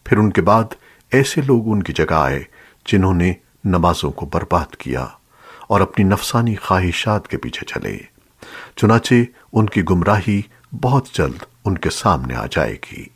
फिर उनके बाद ऐसे लोग उनकी जगह आए जिन्होंने नमाजों को बर्बाद किया और अपनी नफसानी ख्वाहिशात के पीछे चले। चुनाचे उनकी गुमराही बहुत जल्द उनके सामने आ जाएगी।